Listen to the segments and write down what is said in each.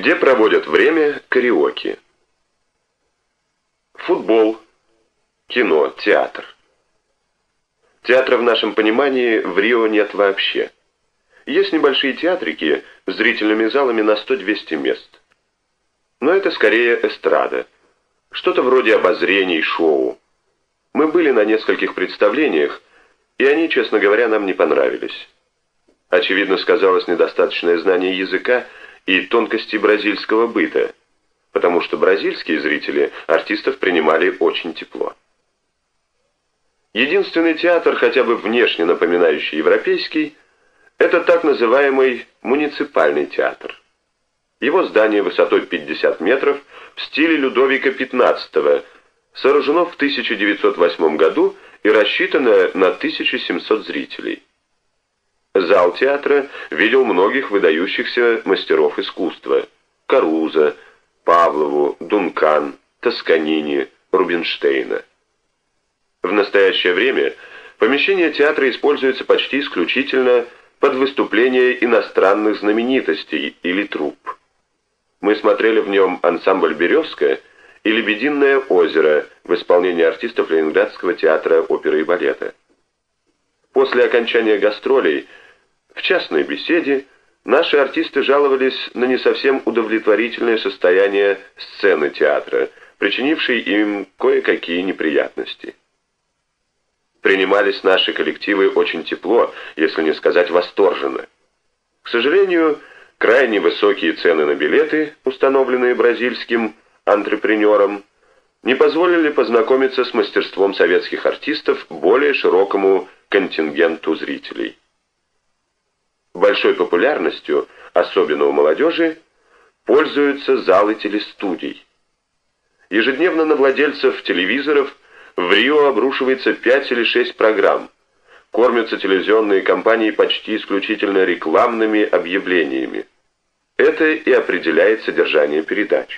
Где проводят время караоке? Футбол, кино, театр. Театра в нашем понимании в Рио нет вообще. Есть небольшие театрики с зрительными залами на 100-200 мест. Но это скорее эстрада. Что-то вроде обозрений, шоу. Мы были на нескольких представлениях, и они, честно говоря, нам не понравились. Очевидно, сказалось недостаточное знание языка и тонкости бразильского быта, потому что бразильские зрители артистов принимали очень тепло. Единственный театр, хотя бы внешне напоминающий европейский, это так называемый муниципальный театр. Его здание высотой 50 метров в стиле Людовика XV сооружено в 1908 году и рассчитано на 1700 зрителей. Зал театра видел многих выдающихся мастеров искусства: Карузо, Павлову, Дункан, Тосканини, Рубинштейна. В настоящее время помещение театра используется почти исключительно под выступления иностранных знаменитостей или труп. Мы смотрели в нем ансамбль «Березка» и «Лебединое озеро» в исполнении артистов Ленинградского театра оперы и балета. После окончания гастролей в частной беседе наши артисты жаловались на не совсем удовлетворительное состояние сцены театра, причинившей им кое-какие неприятности. Принимались наши коллективы очень тепло, если не сказать восторженно. К сожалению, крайне высокие цены на билеты, установленные бразильским антрепренером, не позволили познакомиться с мастерством советских артистов более широкому контингенту зрителей. Большой популярностью, особенно у молодежи, пользуются залы телестудий. Ежедневно на владельцев телевизоров в Рио обрушивается 5 или 6 программ. Кормятся телевизионные компании почти исключительно рекламными объявлениями. Это и определяет содержание передач.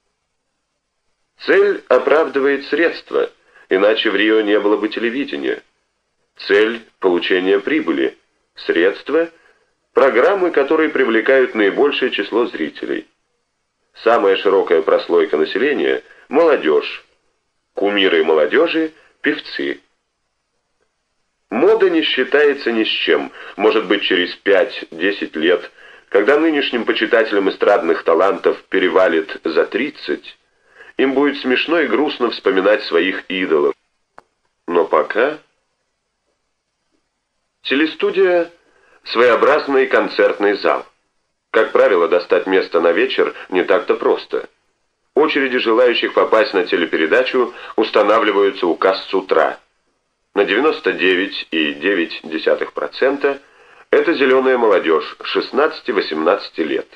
Цель оправдывает средства, иначе в Рио не было бы телевидения. Цель – получение прибыли, средства – программы, которые привлекают наибольшее число зрителей. Самая широкая прослойка населения – молодежь. Кумиры молодежи – певцы. Мода не считается ни с чем. Может быть, через 5-10 лет, когда нынешним почитателям эстрадных талантов перевалит за 30, им будет смешно и грустно вспоминать своих идолов. Но пока... Телестудия – своеобразный концертный зал. Как правило, достать место на вечер не так-то просто. Очереди желающих попасть на телепередачу устанавливаются у касс с утра. На 99,9% это зеленая молодежь 16-18 лет.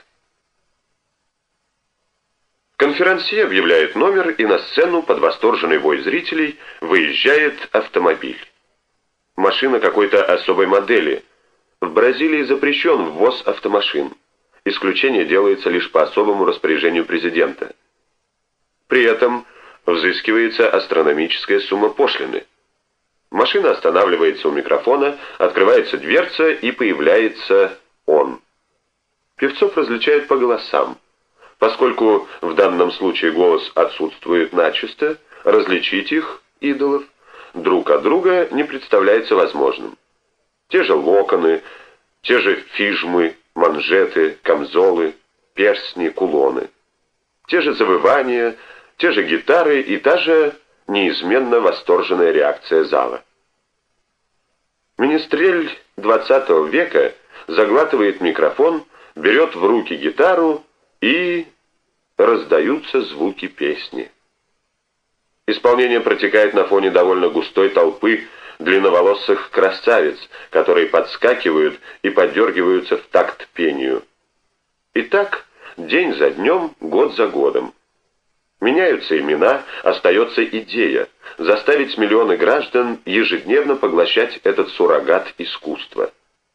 Конферансье объявляет номер, и на сцену под восторженный вой зрителей выезжает автомобиль. Машина какой-то особой модели. В Бразилии запрещен ввоз автомашин. Исключение делается лишь по особому распоряжению президента. При этом взыскивается астрономическая сумма пошлины. Машина останавливается у микрофона, открывается дверца, и появляется он. Певцов различают по голосам. Поскольку в данном случае голос отсутствует начисто, различить их, идолов, друг от друга не представляется возможным. Те же локоны, те же фижмы, манжеты, камзолы, перстни, кулоны. Те же завывания, те же гитары и та же неизменно восторженная реакция зала. Министрель XX века заглатывает микрофон, берет в руки гитару, и раздаются звуки песни. Исполнение протекает на фоне довольно густой толпы длинноволосых красавиц, которые подскакивают и поддергиваются в такт пению. И так, день за днем, год за годом. Меняются имена, остается идея – заставить миллионы граждан ежедневно поглощать этот суррогат искусства.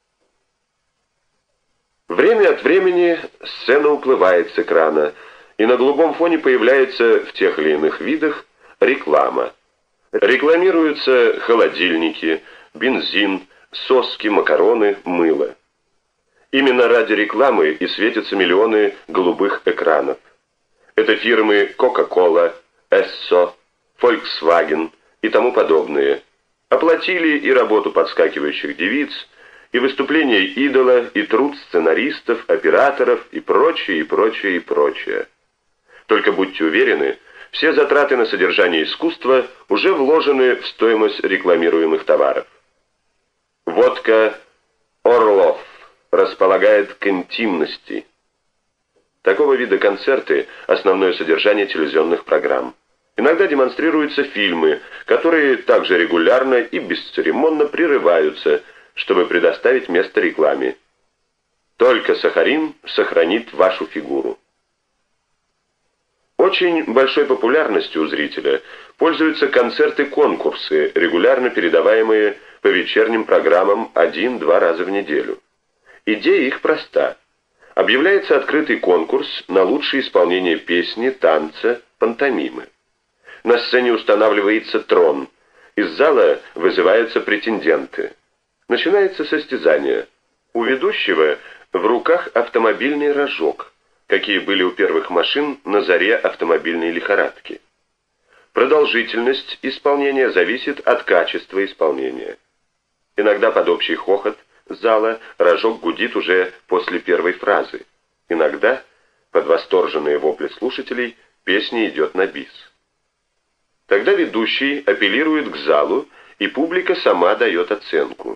Время от времени сцена уплывает с экрана, и на голубом фоне появляется в тех или иных видах реклама. Рекламируются холодильники, бензин, соски, макароны, мыло. Именно ради рекламы и светятся миллионы голубых экранов. Это фирмы Coca-Cola, Esso, Volkswagen и тому подобные. Оплатили и работу подскакивающих девиц, и выступления идола, и труд сценаристов, операторов, и прочее, и прочее, и прочее. Только будьте уверены, все затраты на содержание искусства уже вложены в стоимость рекламируемых товаров. Водка «Орлов» располагает к интимности. Такого вида концерты – основное содержание телевизионных программ. Иногда демонстрируются фильмы, которые также регулярно и бесцеремонно прерываются, чтобы предоставить место рекламе. Только сахарин сохранит вашу фигуру. Очень большой популярностью у зрителя пользуются концерты-конкурсы, регулярно передаваемые по вечерним программам 1-2 раза в неделю. Идея их проста. Объявляется открытый конкурс на лучшее исполнение песни, танца, пантомимы. На сцене устанавливается трон. Из зала вызываются претенденты. Начинается состязание. У ведущего в руках автомобильный рожок, какие были у первых машин на заре автомобильной лихорадки. Продолжительность исполнения зависит от качества исполнения. Иногда под общий хохот зала рожок гудит уже после первой фразы. Иногда, под восторженные вопли слушателей, песня идет на бис. Тогда ведущий апеллирует к залу, и публика сама дает оценку.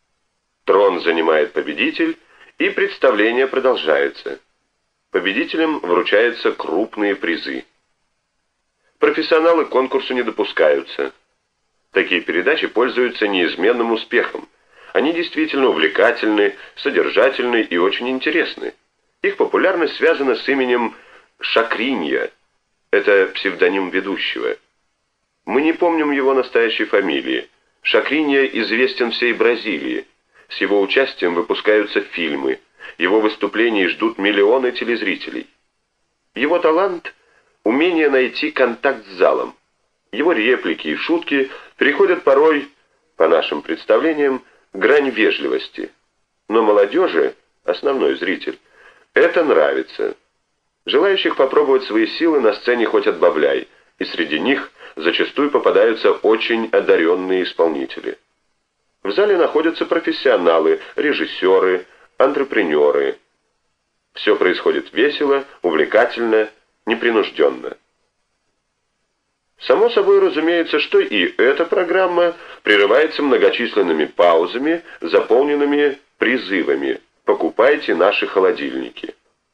Трон занимает победитель, и представление продолжается. Победителям вручаются крупные призы. Профессионалы к конкурсу не допускаются. Такие передачи пользуются неизменным успехом. Они действительно увлекательны, содержательны и очень интересны. Их популярность связана с именем Шакринья. Это псевдоним ведущего. Мы не помним его настоящей фамилии. Шакринья известен всей Бразилии. С его участием выпускаются фильмы. Его выступлений ждут миллионы телезрителей. Его талант – умение найти контакт с залом. Его реплики и шутки переходят порой, по нашим представлениям, грань вежливости. Но молодежи, основной зритель, это нравится. Желающих попробовать свои силы на сцене хоть отбавляй, и среди них зачастую попадаются очень одаренные исполнители. В зале находятся профессионалы, режиссеры, антрепренеры. Все происходит весело, увлекательно, непринужденно. Само собой разумеется, что и эта программа прерывается многочисленными паузами, заполненными призывами «Покупайте наши холодильники».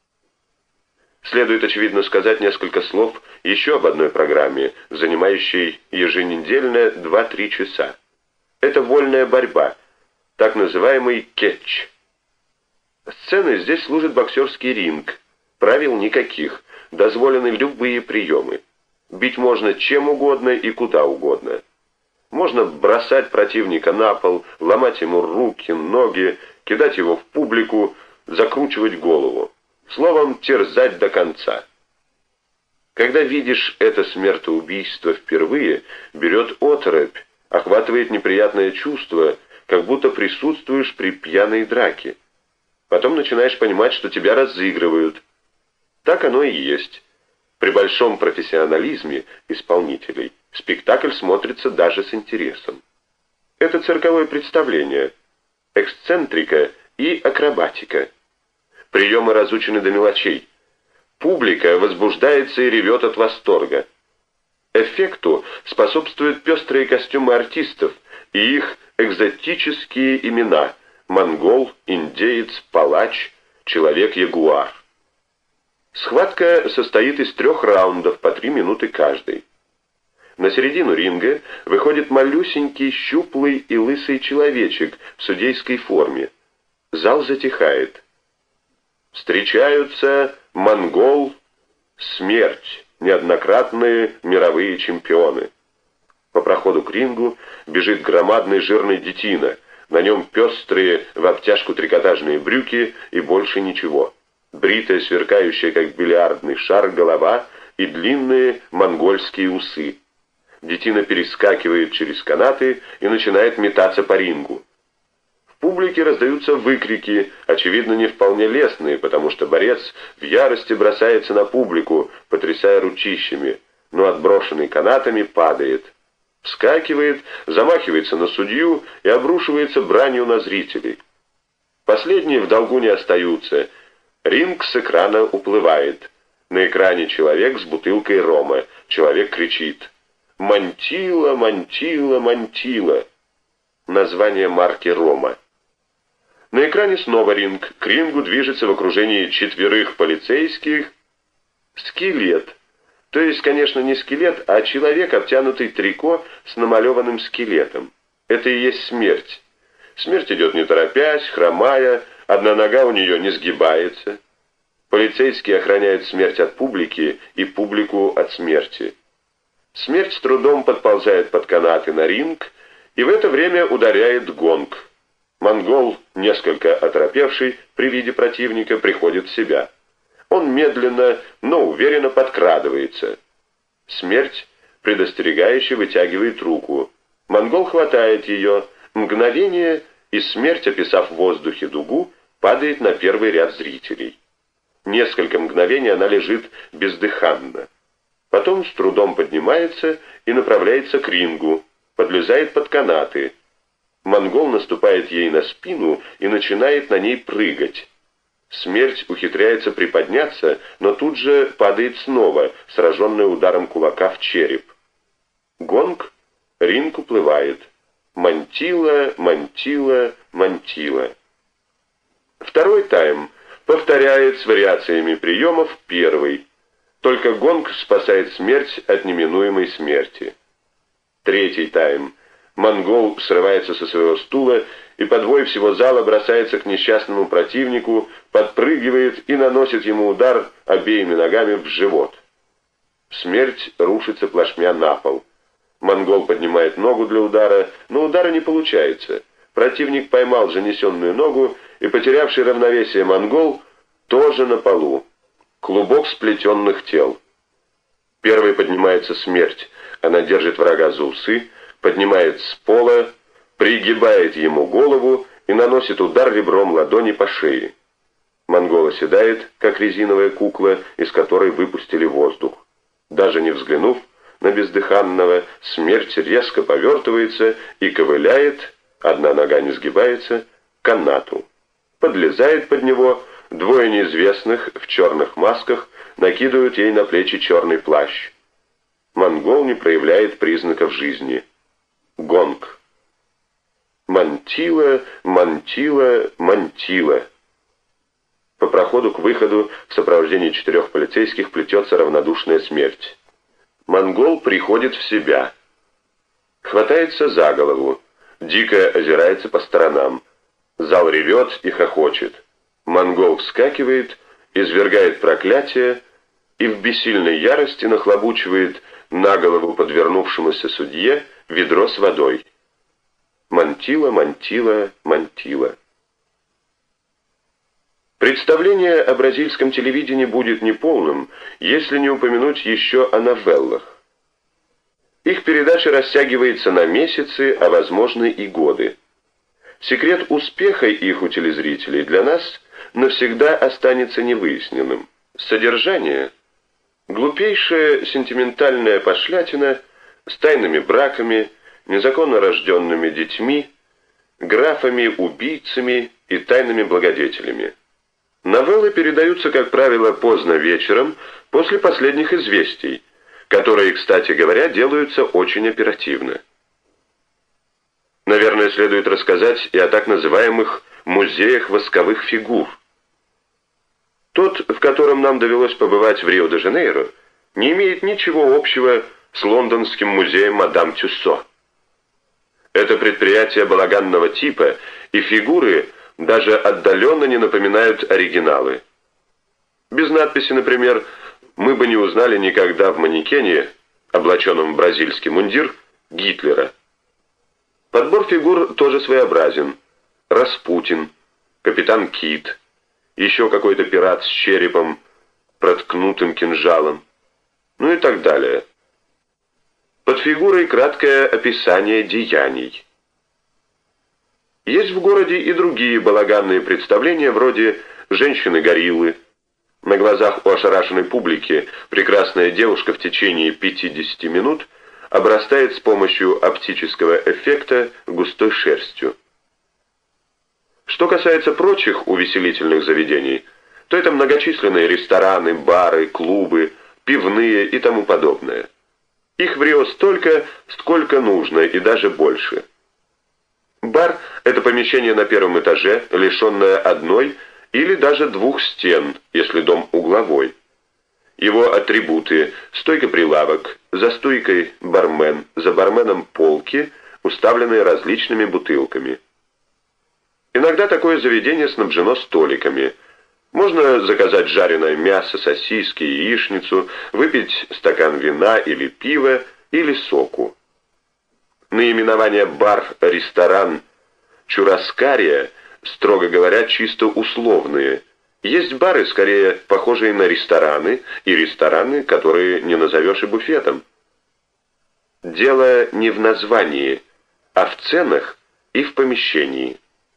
Следует, очевидно, сказать несколько слов еще об одной программе, занимающей еженедельно 2-3 часа. Это вольная борьба, так называемый кетч. Сценой здесь служит боксерский ринг. Правил никаких, дозволены любые приемы. Бить можно чем угодно и куда угодно. Можно бросать противника на пол, ломать ему руки, ноги, кидать его в публику, закручивать голову. Словом, терзать до конца. Когда видишь это смертоубийство впервые, берет оторопь, охватывает неприятное чувство, как будто присутствуешь при пьяной драке. Потом начинаешь понимать, что тебя разыгрывают. Так оно и есть. При большом профессионализме исполнителей спектакль смотрится даже с интересом. Это цирковое представление, эксцентрика и акробатика. Приемы разучены до мелочей. Публика возбуждается и ревет от восторга. Эффекту способствуют пестрые костюмы артистов и их экзотические имена – монгол, индеец, палач, человек-ягуар. Схватка состоит из 3 раундов по 3 минуты каждый. На середину ринга выходит малюсенький, щуплый и лысый человечек в судейской форме. Зал затихает. Встречаются монгол, смерть, неоднократные мировые чемпионы. По проходу к рингу бежит громадный жирный детина. На нем пестрые в обтяжку трикотажные брюки и больше ничего. Бритая, сверкающая, как бильярдный шар, голова и длинные монгольские усы. Детина перескакивает через канаты и начинает метаться по рингу. В публике раздаются выкрики, очевидно, не вполне лестные, потому что борец в ярости бросается на публику, потрясая ручищами, но отброшенный канатами падает. Вскакивает, замахивается на судью и обрушивается бранью на зрителей. Последние в долгу не остаются. Ринг с экрана уплывает. На экране человек с бутылкой рома. Человек кричит: «Мантила, мантила, мантила!» Название марки рома. На экране снова ринг. К рингу движется в окружении 4 полицейских скелет. То есть, конечно, не скелет, а человек, обтянутый трико с намалеванным скелетом. Это и есть смерть. Смерть идет не торопясь, хромая, одна нога у нее не сгибается. Полицейские охраняют смерть от публики и публику от смерти. Смерть с трудом подползает под канаты на ринг, и в это время ударяет гонг. Монгол, несколько оторопевший при виде противника, приходит в себя. Он медленно, но уверенно подкрадывается. Смерть предостерегающе вытягивает руку. Монгол хватает ее. Мгновение, и смерть, описав в воздухе дугу, падает на первый ряд зрителей. Несколько мгновений она лежит бездыханно. Потом с трудом поднимается и направляется к рингу, подлезает под канаты. Монгол наступает ей на спину и начинает на ней прыгать. Смерть ухитряется приподняться, но тут же падает снова, сраженная ударом кулака в череп. Гонг, ринг уплывает. Мантила, мантила, мантила. Второй тайм повторяет с вариациями приемов первый. Только гонг спасает смерть от неминуемой смерти. Третий тайм. Монгол срывается со своего стула и под вой всего зала бросается к несчастному противнику, подпрыгивает и наносит ему удар обеими ногами в живот. Смерть рушится плашмя на пол. Монгол поднимает ногу для удара, но удара не получается. Противник поймал занесенную ногу, и потерявший равновесие монгол тоже на полу. Клубок сплетенных тел. Первой поднимается смерть. Она держит врага за усы, поднимает с пола, пригибает ему голову и наносит удар ребром ладони по шее. Монгол оседает, как резиновая кукла, из которой выпустили воздух. Даже не взглянув на бездыханного, смерть резко повертывается и ковыляет, одна нога не сгибается, к канату. Подлезает под него, двое неизвестных в черных масках накидывают ей на плечи черный плащ. Монгол не проявляет признаков жизни. Гонг. Мантила, мантила, мантила. По проходу к выходу в сопровождении 4 полицейских плетется равнодушная смерть. Монгол приходит в себя. Хватается за голову. Дико озирается по сторонам. Зал ревет и хохочет. Монгол вскакивает, извергает проклятие и в бессильной ярости нахлобучивает на голову подвернувшемуся судье ведро с водой. Мантила, мантила, мантила. Представление о бразильском телевидении будет неполным, если не упомянуть еще о новеллах. Их передача растягивается на месяцы, а возможно и годы. Секрет успеха их у телезрителей для нас навсегда останется невыясненным. Содержание – глупейшая сентиментальная пошлятина с тайными браками, незаконно рожденными детьми, графами-убийцами и тайными благодетелями. Новеллы передаются, как правило, поздно вечером, после последних известий, которые, кстати говоря, делаются очень оперативно. Наверное, следует рассказать и о так называемых музеях восковых фигур. Тот, в котором нам довелось побывать в Рио-де-Жанейро, не имеет ничего общего с лондонским музеем мадам Тюссо. Это предприятие балаганного типа, и фигуры даже отдаленно не напоминают оригиналы. Без надписи, например, мы бы не узнали никогда в манекене, облаченном в бразильский мундир, Гитлера. Подбор фигур тоже своеобразен. Распутин, капитан Кит, еще какой-то пират с черепом, проткнутым кинжалом, ну и так далее. Под фигурой краткое описание деяний. Есть в городе и другие балаганные представления вроде «Женщины-гориллы». На глазах у ошарашенной публики прекрасная девушка в течение 50 минут обрастает с помощью оптического эффекта густой шерстью. Что касается прочих увеселительных заведений, то это многочисленные рестораны, бары, клубы, пивные и тому подобное. Их в Рио столько, сколько нужно, и даже больше. Бар – это помещение на первом этаже, лишенное одной или даже двух стен, если дом угловой. Его атрибуты – стойка-прилавок, за стойкой бармен, за барменом полки, уставленные различными бутылками. Иногда такое заведение снабжено столиками. Можно заказать жареное мясо, сосиски, яичницу, выпить стакан вина или пива, или соку. Наименование «бар», «ресторан», «чураскария», строго говоря, чисто условные. Есть бары, скорее похожие на рестораны, и рестораны, которые не назовешь и буфетом. Дело не в названии, а в ценах и в помещении.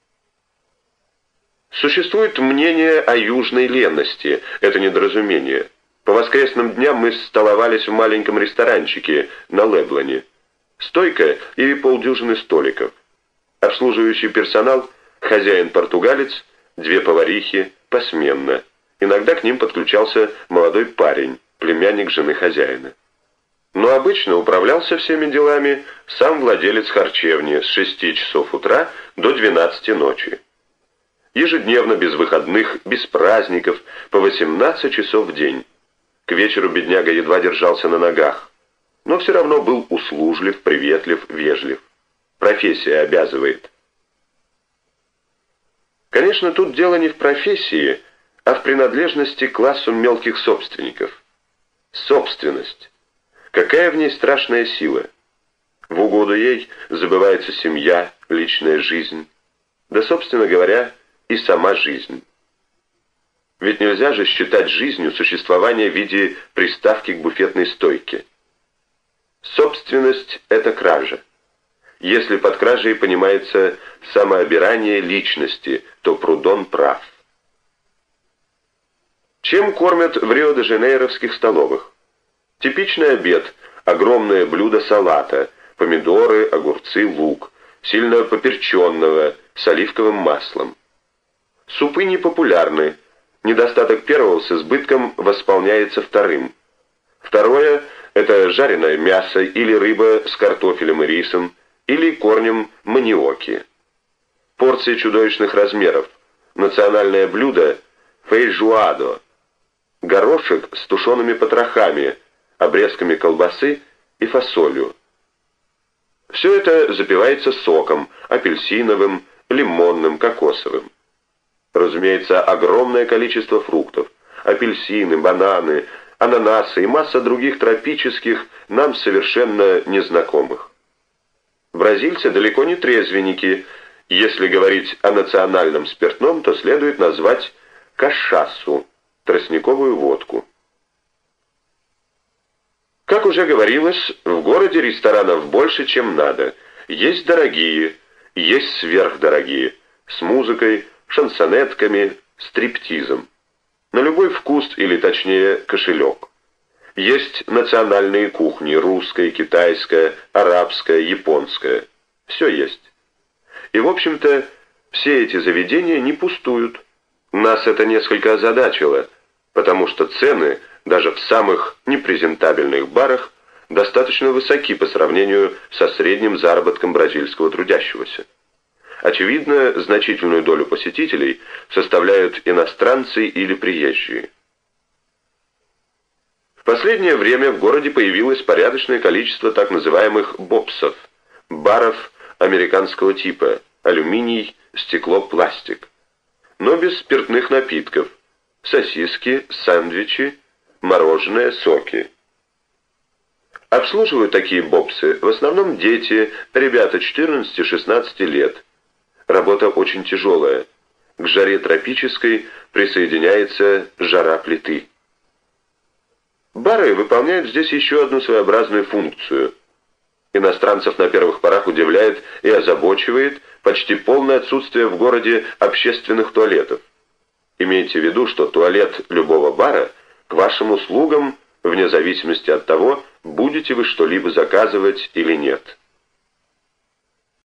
Существует мнение о южной ленности, это недоразумение. По воскресным дням мы столовались в маленьком ресторанчике на Леблоне. Стойка и полдюжины столиков. Обслуживающий персонал, хозяин-португалец, 2 поварихи, посменно. Иногда к ним подключался молодой парень, племянник жены хозяина. Но обычно управлялся всеми делами сам владелец харчевни с 6 часов утра до 12 ночи. Ежедневно, без выходных, без праздников, по 18 часов в день. К вечеру бедняга едва держался на ногах, но все равно был услужлив, приветлив, вежлив. Профессия обязывает. Конечно, тут дело не в профессии, а в принадлежности к классу мелких собственников. Собственность. Какая в ней страшная сила. В угоду ей забывается семья, личная жизнь. Да, собственно говоря, и сама жизнь. Ведь нельзя же считать жизнью существование в виде приставки к буфетной стойке. Собственность – это кража. Если под кражей понимается самообирание личности, то Прудон прав. Чем кормят в Рио-де-Жанейровских столовых? Типичный обед – огромное блюдо салата, помидоры, огурцы, лук, сильно поперченного, с оливковым маслом. Супы непопулярны. Недостаток первого с избытком восполняется вторым. Второе – это жареное мясо или рыба с картофелем и рисом, или корнем маниоки. Порции чудовищных размеров. Национальное блюдо – фейжуадо. Горошек с тушеными потрохами, обрезками колбасы и фасолью. Все это запивается соком – апельсиновым, лимонным, кокосовым. Разумеется, огромное количество фруктов, апельсины, бананы, ананасы и масса других тропических, нам совершенно незнакомых. Бразильцы далеко не трезвенники. Если говорить о национальном спиртном, то следует назвать кашасу, тростниковую водку. Как уже говорилось, в городе ресторанов больше, чем надо. Есть дорогие, есть сверхдорогие, с музыкой, шансонетками, стриптизом. На любой вкус, или точнее кошелек. Есть национальные кухни, русская, китайская, арабская, японская. Все есть. И, в общем-то, все эти заведения не пустуют. Нас это несколько озадачило, потому что цены, даже в самых непрезентабельных барах, достаточно высоки по сравнению со средним заработком бразильского трудящегося. Очевидно, значительную долю посетителей составляют иностранцы или приезжие. В последнее время в городе появилось порядочное количество так называемых бопсов, баров американского типа, алюминий, стекло, пластик, но без спиртных напитков, сосиски, сэндвичи, мороженое, соки. Обслуживают такие бопсы в основном дети, ребята 14-16 лет. Работа очень тяжелая. К жаре тропической присоединяется жара плиты. Бары выполняют здесь еще одну своеобразную функцию. Иностранцев на первых порах удивляет и озабочивает почти полное отсутствие в городе общественных туалетов. Имейте в виду, что туалет любого бара к вашим услугам, вне зависимости от того, будете вы что-либо заказывать или нет.